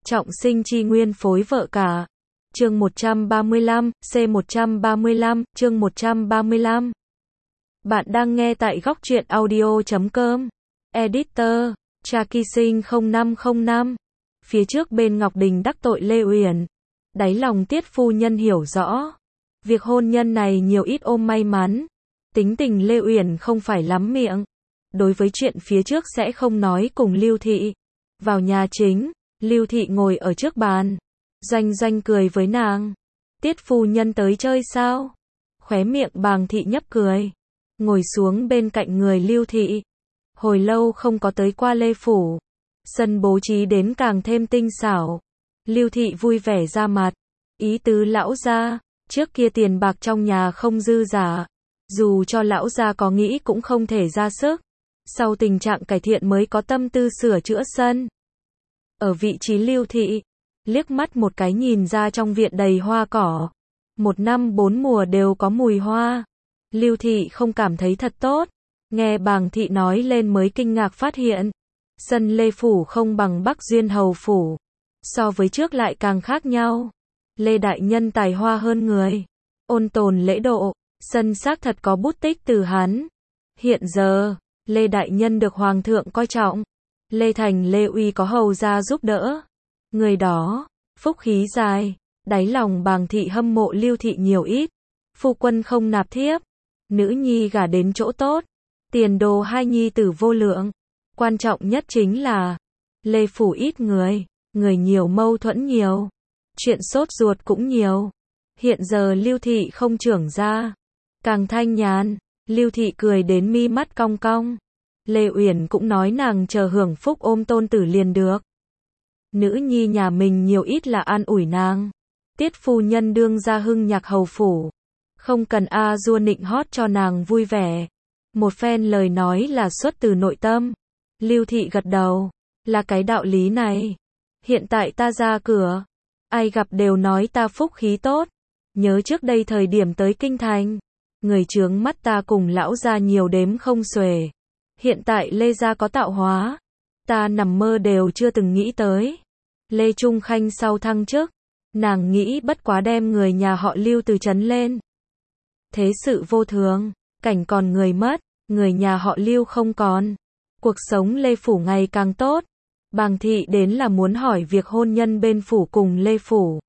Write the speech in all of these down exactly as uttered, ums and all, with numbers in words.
Trọng sinh chi nguyên phối vợ cả. Chương một trăm ba mươi lăm, C một trăm ba mươi lăm, chương một trăm ba mươi lăm. Bạn đang nghe tại góc truyện audio chấm com. Editor, Cha Kỳ Sinh không năm không năm. Phía trước bên Ngọc Đình đắc tội Lê Uyển. Đáy lòng Tiết phu nhân hiểu rõ. Việc hôn nhân này nhiều ít ôm may mắn. Tính tình Lê Uyển không phải lắm miệng. Đối với chuyện phía trước sẽ không nói cùng Lưu Thị. Vào nhà chính, Lưu Thị ngồi ở trước bàn. Doanh Doanh cười với nàng. Tiết phu nhân tới chơi sao? Khóe miệng Bàng Thị nhấp cười. Ngồi xuống bên cạnh người Lưu Thị. Hồi lâu không có tới qua Lê Phủ. Sân bố trí đến càng thêm tinh xảo. Lưu Thị vui vẻ ra mặt. Ý tứ lão gia, trước kia tiền bạc trong nhà không dư giả. Dù cho lão gia có nghĩ cũng không thể ra sức. Sau tình trạng cải thiện mới có tâm tư sửa chữa sân. Ở vị trí Lưu Thị, liếc mắt một cái nhìn ra trong viện đầy hoa cỏ. Một năm bốn mùa đều có mùi hoa. Lưu Thị không cảm thấy thật tốt. Nghe Bàng Thị nói lên mới kinh ngạc phát hiện. Sân Lê Phủ không bằng Bắc Duyên Hầu Phủ. So với trước lại càng khác nhau. Lê Đại Nhân tài hoa hơn người. Ôn tồn lễ độ. Sân xác thật có bút tích từ hắn. Hiện giờ, Lê Đại Nhân được Hoàng thượng coi trọng. Lê Thành Lê Uy có hầu gia giúp đỡ. Người đó, phúc khí dài. Đáy lòng Bàng Thị hâm mộ Lưu Thị nhiều ít. Phu quân không nạp thiếp. Nữ nhi gả đến chỗ tốt. Tiền đồ hai nhi tử vô lượng. Quan trọng nhất chính là Lê Phủ ít người. Người nhiều mâu thuẫn nhiều. Chuyện sốt ruột cũng nhiều. Hiện giờ Lưu Thị không trưởng ra. Càng thanh nhàn. Lưu Thị cười đến mi mắt cong cong. Lê Uyển cũng nói nàng chờ hưởng phúc ôm tôn tử liền được. Nữ nhi nhà mình nhiều ít là an ủi nàng. Tiết phu nhân đương ra hưng nhạc hầu phủ. Không cần a dua nịnh hót cho nàng vui vẻ. Một phen lời nói là xuất từ nội tâm. Lưu Thị gật đầu. Là cái đạo lý này. Hiện tại ta ra cửa. Ai gặp đều nói ta phúc khí tốt. Nhớ trước đây thời điểm tới kinh thành. Người chướng mắt ta cùng lão gia nhiều đếm không xuể. Hiện tại Lê gia có tạo hóa. Ta nằm mơ đều chưa từng nghĩ tới. Lê Trung Khanh sau thăng chức. Nàng nghĩ bất quá đem người nhà họ Lưu từ trấn lên. Thế sự vô thường. Cảnh còn người mất. Người nhà họ Lưu không còn. Cuộc sống Lê Phủ ngày càng tốt. Bàng Thị đến là muốn hỏi việc hôn nhân bên phủ cùng Lê Phủ.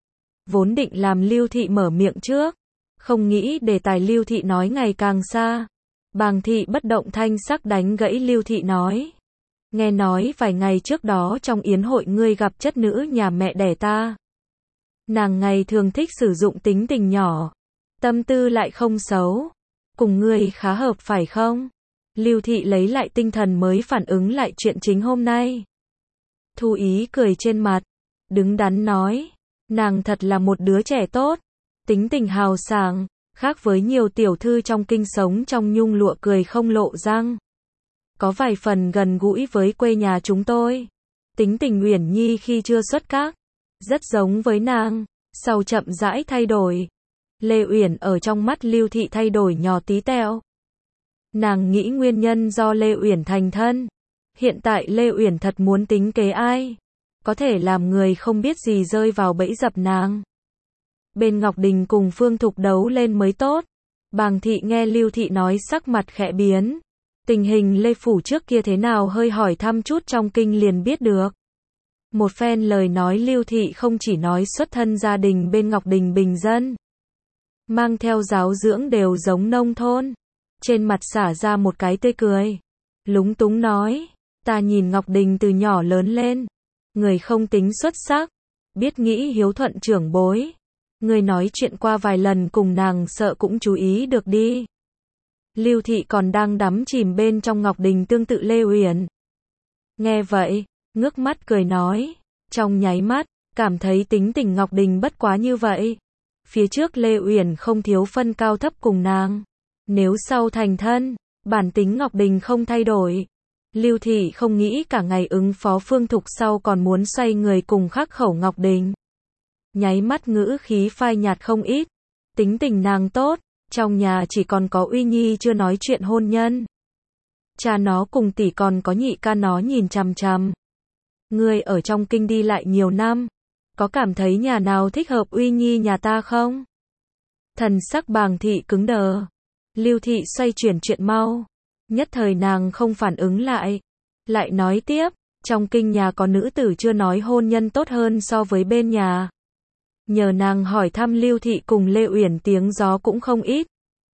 Vốn định làm Lưu Thị mở miệng trước. Không nghĩ đề tài Lưu Thị nói ngày càng xa. Bàng Thị bất động thanh sắc đánh gãy Lưu Thị nói. Nghe nói vài ngày trước đó trong yến hội ngươi gặp chất nữ nhà mẹ đẻ ta. Nàng ngày thường thích sử dụng tính tình nhỏ. Tâm tư lại không xấu. Cùng ngươi khá hợp phải không? Lưu Thị lấy lại tinh thần mới phản ứng lại chuyện chính hôm nay. Thu Ý cười trên mặt. Đứng đắn nói. Nàng thật là một đứa trẻ tốt. Tính tình hào sảng. Khác với nhiều tiểu thư trong kinh sống trong nhung lụa cười không lộ răng. Có vài phần gần gũi với quê nhà chúng tôi. Tính tình Uyển Nhi khi chưa xuất các. Rất giống với nàng. Sau chậm rãi thay đổi. Lê Uyển ở trong mắt Lưu Thị thay đổi nhỏ tí tẹo. Nàng nghĩ nguyên nhân do Lê Uyển thành thân. Hiện tại Lê Uyển thật muốn tính kế ai. Có thể làm người không biết gì rơi vào bẫy dập nàng. Bên Ngọc Đình cùng Phương Thục đấu lên mới tốt. Bàng Thị nghe Lưu Thị nói sắc mặt khẽ biến. Tình hình Lê Phủ trước kia thế nào hơi hỏi thăm chút trong kinh liền biết được. Một phen lời nói Lưu Thị không chỉ nói xuất thân gia đình bên Ngọc Đình bình dân. Mang theo giáo dưỡng đều giống nông thôn. Trên mặt xả ra một cái tươi cười. Lúng túng nói. Ta nhìn Ngọc Đình từ nhỏ lớn lên. Người không tính xuất sắc. Biết nghĩ hiếu thuận trưởng bối. Người nói chuyện qua vài lần cùng nàng sợ cũng chú ý được đi. Lưu Thị còn đang đắm chìm bên trong Ngọc Đình tương tự Lê Uyển. Nghe vậy, ngước mắt cười nói. Trong nháy mắt, cảm thấy tính tình Ngọc Đình bất quá như vậy. Phía trước Lê Uyển không thiếu phân cao thấp cùng nàng. Nếu sau thành thân, bản tính Ngọc Đình không thay đổi. Lưu Thị không nghĩ cả ngày ứng phó Phương Thục sau còn muốn xoay người cùng khắc khẩu Ngọc Đình. Nháy mắt ngữ khí phai nhạt không ít. Tính tình nàng tốt. Trong nhà chỉ còn có Uy Nhi chưa nói chuyện hôn nhân. Cha nó cùng tỷ còn có nhị ca nó nhìn chằm chằm. Ngươi ở trong kinh đi lại nhiều năm, có cảm thấy nhà nào thích hợp Uy Nhi nhà ta không? Thần sắc Bàng thị cứng đờ. Lưu thị xoay chuyển chuyện mau. Nhất thời nàng không phản ứng lại. Lại nói tiếp, trong kinh nhà có nữ tử chưa nói hôn nhân tốt hơn so với bên nhà. Nhờ nàng hỏi thăm Lưu thị cùng Lê Uyển tiếng gió cũng không ít.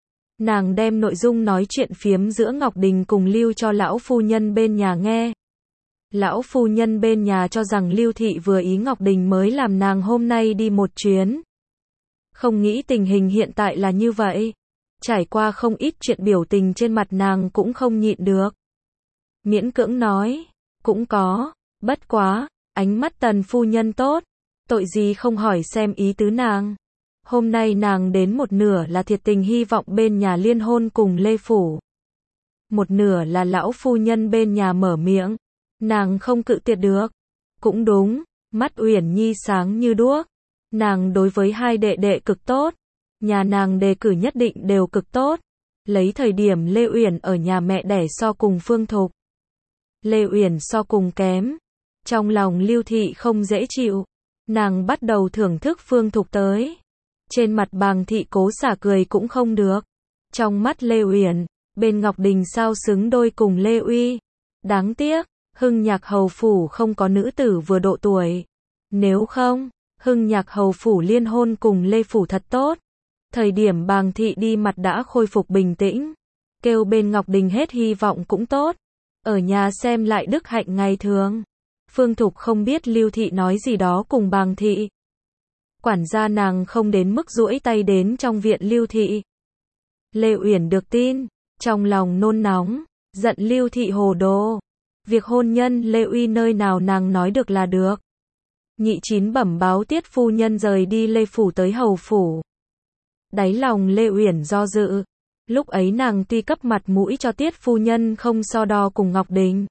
Nàng đem nội dung nói chuyện phiếm giữa Ngọc Đình cùng Lưu cho lão phu nhân bên nhà nghe. Lão phu nhân bên nhà cho rằng Lưu thị vừa ý Ngọc Đình mới làm nàng hôm nay đi một chuyến. Không nghĩ tình hình hiện tại là như vậy. Trải qua không ít chuyện biểu tình trên mặt nàng cũng không nhịn được. Miễn cưỡng nói, cũng có, bất quá, ánh mắt Tần phu nhân tốt, tội gì không hỏi xem ý tứ nàng. Hôm nay nàng đến một nửa là thiệt tình hy vọng bên nhà liên hôn cùng Lê Phủ. Một nửa là lão phu nhân bên nhà mở miệng. Nàng không cự tuyệt được. Cũng đúng, mắt Uyển Nhi sáng như đuốc. Nàng đối với hai đệ đệ cực tốt. Nhà nàng đề cử nhất định đều cực tốt. Lấy thời điểm Lê Uyển ở nhà mẹ đẻ so cùng Phương Thục. Lê Uyển so cùng kém. Trong lòng Lưu thị không dễ chịu. Nàng bắt đầu thưởng thức Phương Thục tới. Trên mặt Bàng thị cố xả cười cũng không được. Trong mắt Lê Uyển, bên Ngọc Đình sao xứng đôi cùng Lê Uy. Đáng tiếc, Hưng Nhạc hầu phủ không có nữ tử vừa độ tuổi. Nếu không, Hưng Nhạc hầu phủ liên hôn cùng Lê phủ thật tốt. Thời điểm Bàng thị đi mặt đã khôi phục bình tĩnh. Kêu bên Ngọc Đình hết hy vọng cũng tốt. Ở nhà xem lại đức hạnh ngày thường. Phương Thục không biết Lưu thị nói gì đó cùng Bàng thị. Quản gia nàng không đến mức duỗi tay đến trong viện Lưu thị. Lê Uyển được tin, trong lòng nôn nóng, giận Lưu thị hồ đồ. Việc hôn nhân Lê Uy nơi nào nàng nói được là được. Nhị chín bẩm báo Tiết phu nhân rời đi Lê phủ tới hầu phủ. Đáy lòng Lê Uyển do dự. Lúc ấy nàng tuy cấp mặt mũi cho Tiết phu nhân không so đo cùng Ngọc Đình.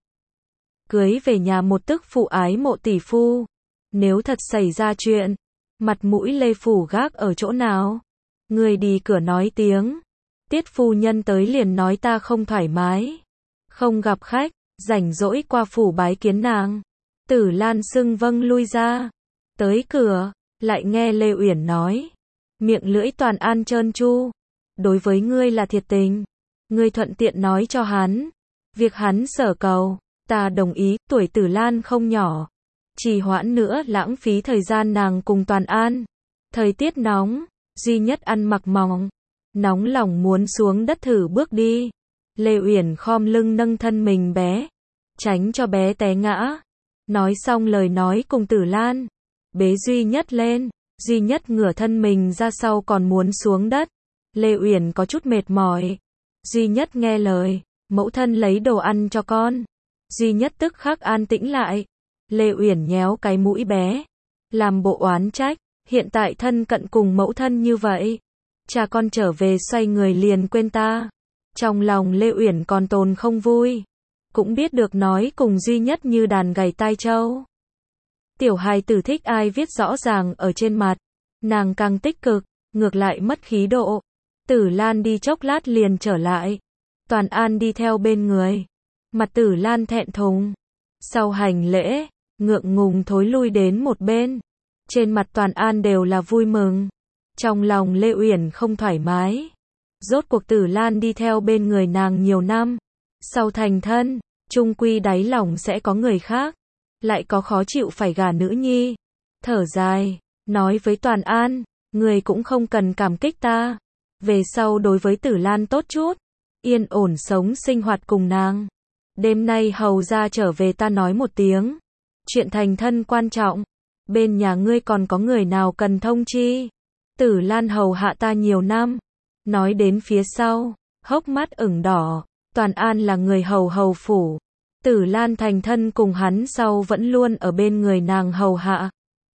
Cưới về nhà một tức phụ ái mộ tỷ phu. Nếu thật xảy ra chuyện, mặt mũi Lê phủ gác ở chỗ nào? Người đi cửa nói tiếng. Tiết phu nhân tới liền nói ta không thoải mái. Không gặp khách, rảnh rỗi qua phủ bái kiến nàng. Tử Lan xưng vâng lui ra. Tới cửa, lại nghe Lê Uyển nói. Miệng lưỡi toàn an trơn tru. Đối với ngươi là thiệt tình. Ngươi thuận tiện nói cho hắn. Việc hắn sở cầu, ta đồng ý, tuổi Tử Lan không nhỏ. Trì hoãn nữa lãng phí thời gian nàng cùng Toàn An. Thời tiết nóng, duy nhất ăn mặc mỏng. Nóng lòng muốn xuống đất thử bước đi. Lê Uyển khom lưng nâng thân mình bé. Tránh cho bé té ngã. Nói xong lời nói cùng Tử Lan. Bế duy nhất lên. Duy nhất ngửa thân mình ra sau còn muốn xuống đất. Lê Uyển có chút mệt mỏi. Duy nhất nghe lời. Mẫu thân lấy đồ ăn cho con. Duy nhất tức khắc an tĩnh lại. Lê Uyển nhéo cái mũi bé. Làm bộ oán trách. Hiện tại thân cận cùng mẫu thân như vậy. Cha con trở về xoay người liền quên ta. Trong lòng Lê Uyển còn tồn không vui. Cũng biết được nói cùng duy nhất như đàn gảy tai trâu. Tiểu hài tử thích ai viết rõ ràng ở trên mặt. Nàng càng tích cực, ngược lại mất khí độ. Tử Lan đi chốc lát liền trở lại. Toàn An đi theo bên người. Mặt Tử Lan thẹn thùng. Sau hành lễ, ngượng ngùng thối lui đến một bên. Trên mặt Toàn An đều là vui mừng. Trong lòng Lê Uyển không thoải mái. Rốt cuộc Tử Lan đi theo bên người nàng nhiều năm. Sau thành thân, chung quy đáy lòng sẽ có người khác. Lại có khó chịu phải gả nữ nhi. Thở dài, nói với Toàn An, người cũng không cần cảm kích ta. Về sau đối với Tử Lan tốt chút. Yên ổn sống sinh hoạt cùng nàng. Đêm nay hầu ra trở về ta nói một tiếng. Chuyện thành thân quan trọng. Bên nhà ngươi còn có người nào cần thông chi. Tử Lan hầu hạ ta nhiều năm. Nói đến phía sau, hốc mắt ửng đỏ. Toàn An là người hầu hầu phủ. Tử Lan thành thân cùng hắn sau vẫn luôn ở bên người nàng hầu hạ.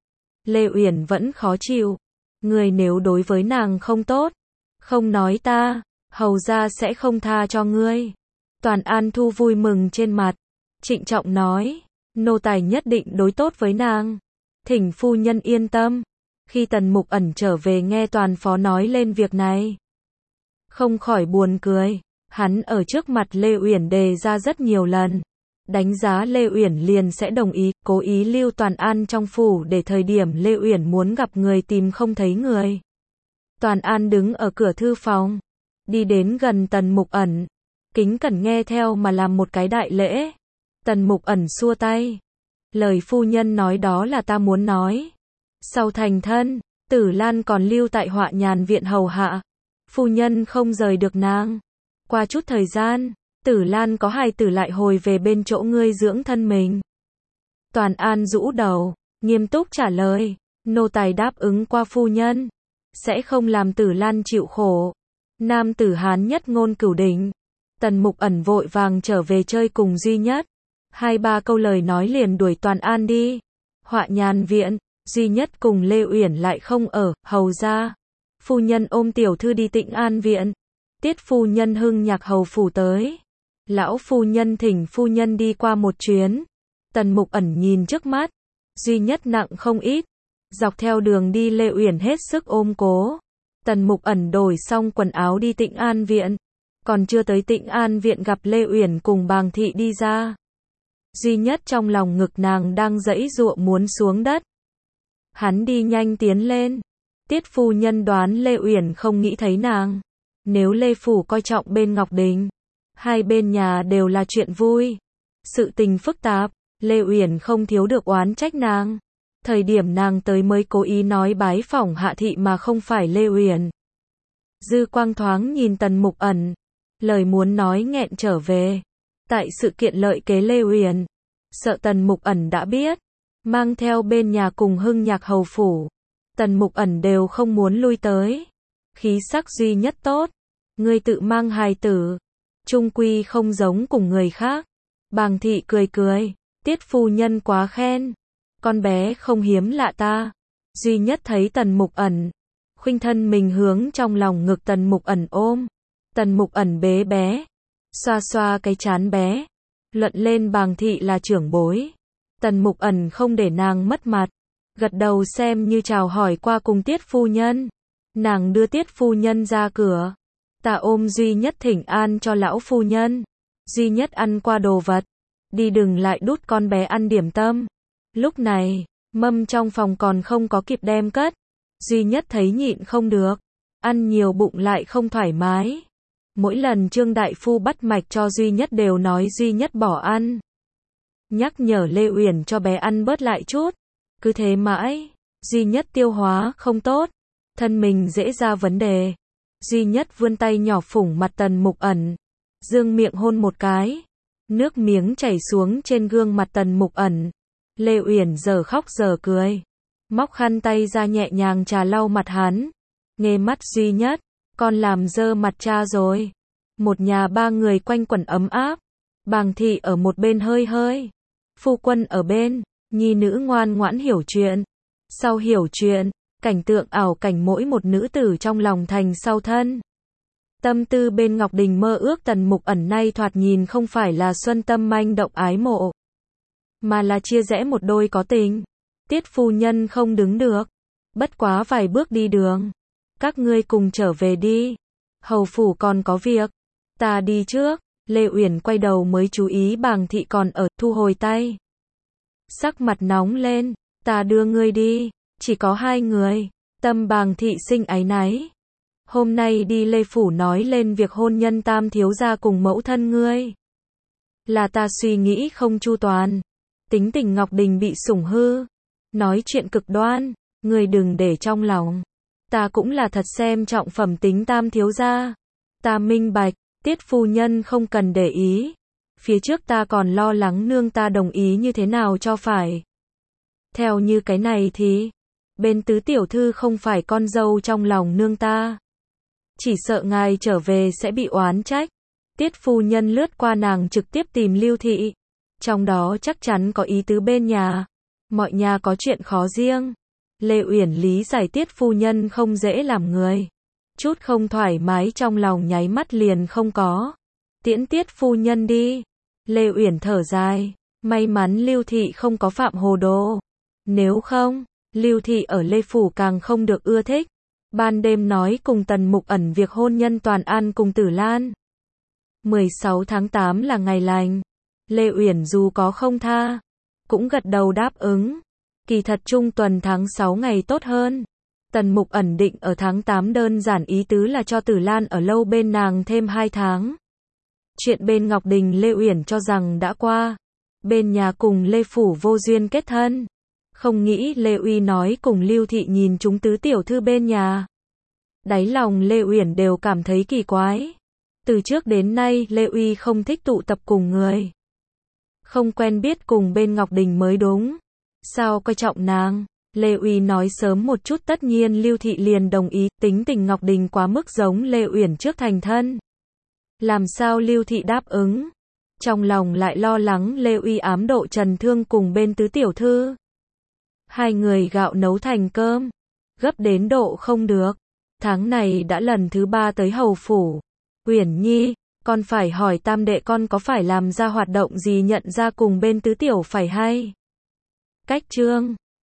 Lê Uyển vẫn khó chịu. Người nếu đối với nàng không tốt, không nói ta, hầu ra sẽ không tha cho ngươi. Toàn An thu vui mừng trên mặt. Trịnh trọng nói, nô tài nhất định đối tốt với nàng. Thỉnh phu nhân yên tâm. Khi Tần Mục Ẩn trở về nghe Toàn phó nói lên việc này, không khỏi buồn cười. Hắn ở trước mặt Lê Uyển đề ra rất nhiều lần. đánh giá Lê Uyển liền sẽ đồng ý, cố ý lưu Toàn An trong phủ để thời điểm Lê Uyển muốn gặp người tìm không thấy người. Toàn An đứng ở cửa thư phòng, đi đến gần Tần Mục Ẩn, kính cẩn nghe theo mà làm một cái đại lễ. Tần Mục Ẩn xua tay, lời phu nhân nói đó là ta muốn nói. Sau thành thân, Tử Lan còn lưu tại Họa Nhàn viện hầu hạ, phu nhân không rời được nàng. Qua chút thời gian, Tử Lan có hài tử lại hồi về bên chỗ ngươi dưỡng thân mình. Toàn An rũ đầu, nghiêm túc trả lời, nô tài đáp ứng qua phu nhân, sẽ không làm Tử Lan chịu khổ. Nam tử Hán nhất ngôn cửu đỉnh. Tần Mục Ẩn vội vàng trở về chơi cùng Duy Nhất. Hai ba câu lời nói liền đuổi Toàn An đi. Họa Nhàn viện, Duy Nhất cùng Lê Uyển lại không ở, hầu ra. Phu nhân ôm tiểu thư đi Tịnh An viện. Tiết phu nhân Hưng Nhạc hầu phủ tới. Lão phu nhân thỉnh phu nhân đi qua một chuyến. Tần Mục Ẩn nhìn trước mắt, Duy Nhất nặng không ít. Dọc theo đường đi Lê Uyển hết sức ôm cố. Tần Mục Ẩn đổi xong quần áo đi Tịnh An viện. Còn chưa tới Tịnh An viện gặp Lê Uyển cùng Bàng Thị đi ra. Duy Nhất trong lòng ngực nàng đang giãy giụa muốn xuống đất. Hắn đi nhanh tiến lên. Tiết phu nhân đoán Lê Uyển không nghĩ thấy nàng. Nếu Lê phủ coi trọng bên Ngọc Đình, hai bên nhà đều là chuyện vui. Sự tình phức tạp, Lê Uyển không thiếu được oán trách nàng. Thời điểm nàng tới mới cố ý nói bái phỏng Hạ thị mà không phải Lê Uyển. Dư quang thoáng nhìn Tần Mục Ẩn, lời muốn nói nghẹn trở về. Tại sự kiện lợi kế Lê Uyển, sợ Tần Mục Ẩn đã biết, mang theo bên nhà cùng Hưng Nhạc hầu phủ. Tần Mục Ẩn đều không muốn lui tới. Khí sắc Duy Nhất tốt, ngươi tự mang hài tử, chung quy không giống cùng người khác. Bàng Thị cười cười, Tiết phu nhân quá khen, con bé không hiếm lạ ta. Duy Nhất thấy Tần Mục Ẩn, khuynh thân mình hướng trong lòng ngực Tần Mục Ẩn ôm. Tần Mục Ẩn bế bé, xoa xoa cái trán bé, luận lên Bàng Thị là trưởng bối. Tần Mục Ẩn không để nàng mất mặt, gật đầu xem như chào hỏi qua cùng Tiết phu nhân. Nàng đưa Tiết phu nhân ra cửa, ta ôm Duy Nhất thỉnh an cho lão phu nhân. Duy Nhất ăn qua đồ vật, đi đừng lại đút con bé ăn điểm tâm. Lúc này, mâm trong phòng còn không có kịp đem cất. Duy Nhất thấy nhịn không được, ăn nhiều bụng lại không thoải mái. Mỗi lần Trương đại phu bắt mạch cho Duy Nhất đều nói Duy Nhất bỏ ăn. Nhắc nhở Lê Uyển cho bé ăn bớt lại chút. Cứ thế mãi, Duy Nhất tiêu hóa không tốt, thân mình dễ ra vấn đề. Duy Nhất vươn tay nhỏ phủng mặt Tần Mục Ẩn, dương miệng hôn một cái. Nước miếng chảy xuống trên gương mặt Tần Mục Ẩn. Lê Uyển giờ khóc giờ cười, móc khăn tay ra nhẹ nhàng trà lau mặt hắn. Nghe mắt Duy Nhất, con làm dơ mặt cha rồi. Một nhà ba người quanh quẩn ấm áp. Bàng Thị ở một bên hơi hơi, phu quân ở bên, nhi nữ ngoan ngoãn hiểu chuyện. Sau hiểu chuyện, cảnh tượng ảo cảnh mỗi một nữ tử trong lòng thành sau thân. Tâm tư bên Ngọc Đình mơ ước Tần Mục Ẩn nay thoạt nhìn không phải là xuân tâm manh động ái mộ, mà là chia rẽ một đôi có tình. Tiết phu nhân không đứng được, bất quá vài bước đi đường. Các ngươi cùng trở về đi, hầu phủ còn có việc, ta đi trước. Lê Uyển quay đầu mới chú ý Bàng Thị còn ở, thu hồi tay. Sắc mặt nóng lên, ta đưa ngươi đi, chỉ có hai người. Tâm Bàng Thị sinh áy náy. Hôm nay đi Lê phủ nói lên việc hôn nhân Tam thiếu gia cùng mẫu thân ngươi. Là ta suy nghĩ không chu toàn. Tính tình Ngọc Đình bị sủng hư, nói chuyện cực đoan, ngươi đừng để trong lòng. Ta cũng là thật xem trọng phẩm tính Tam thiếu gia. Ta minh bạch, Tiết phu nhân không cần để ý. Phía trước ta còn lo lắng nương ta đồng ý như thế nào cho phải. Theo như cái này thì, bên tứ tiểu thư không phải con dâu trong lòng nương ta. Chỉ sợ ngài trở về sẽ bị oán trách. Tiết phu nhân lướt qua nàng trực tiếp tìm Lưu Thị. Trong đó chắc chắn có ý tứ bên nhà. Mọi nhà có chuyện khó riêng. Lê Uyển lý giải Tiết phu nhân không dễ làm người. Chút không thoải mái trong lòng nháy mắt liền không có. Tiễn Tiết phu nhân đi. Lê Uyển thở dài. May mắn Lưu Thị không có phạm hồ đồ. Nếu không, Lưu Thị ở Lê phủ càng không được ưa thích. Ban đêm nói cùng Tần Mục Ẩn việc hôn nhân Toàn An cùng Tử Lan. mười sáu tháng tám là ngày lành. Lê Uyển dù có không tha, cũng gật đầu đáp ứng. Kỳ thật trung tuần tháng sáu ngày tốt hơn. Tần Mục ẩn định ở tháng tám đơn giản ý tứ là cho Tử Lan ở lâu bên nàng thêm hai tháng. Chuyện bên Ngọc Đình Lê Uyển cho rằng đã qua. Bên nhà cùng Lê Phủ vô duyên kết thân. Không nghĩ Lê Uy nói cùng Lưu Thị nhìn chúng tứ tiểu thư bên nhà. Đáy lòng Lê Uyển đều cảm thấy kỳ quái. Từ trước đến nay Lê Uy không thích tụ tập cùng người. Không quen biết cùng bên Ngọc Đình mới đúng. Sao coi trọng nàng? Lê Uy nói sớm một chút tất nhiên Lưu Thị liền đồng ý, tính tình Ngọc Đình quá mức giống Lê Uyển trước thành thân. Làm sao Lưu Thị đáp ứng? Trong lòng lại lo lắng Lê Uy ám độ Trần Thương cùng bên tứ tiểu thư. Hai người gạo nấu thành cơm, gấp đến độ không được. Tháng này đã lần thứ ba tới hầu phủ. Uyển Nhi, con phải hỏi tam đệ con có phải làm ra hoạt động gì nhận ra cùng bên tứ tiểu phải hay? Cách trương,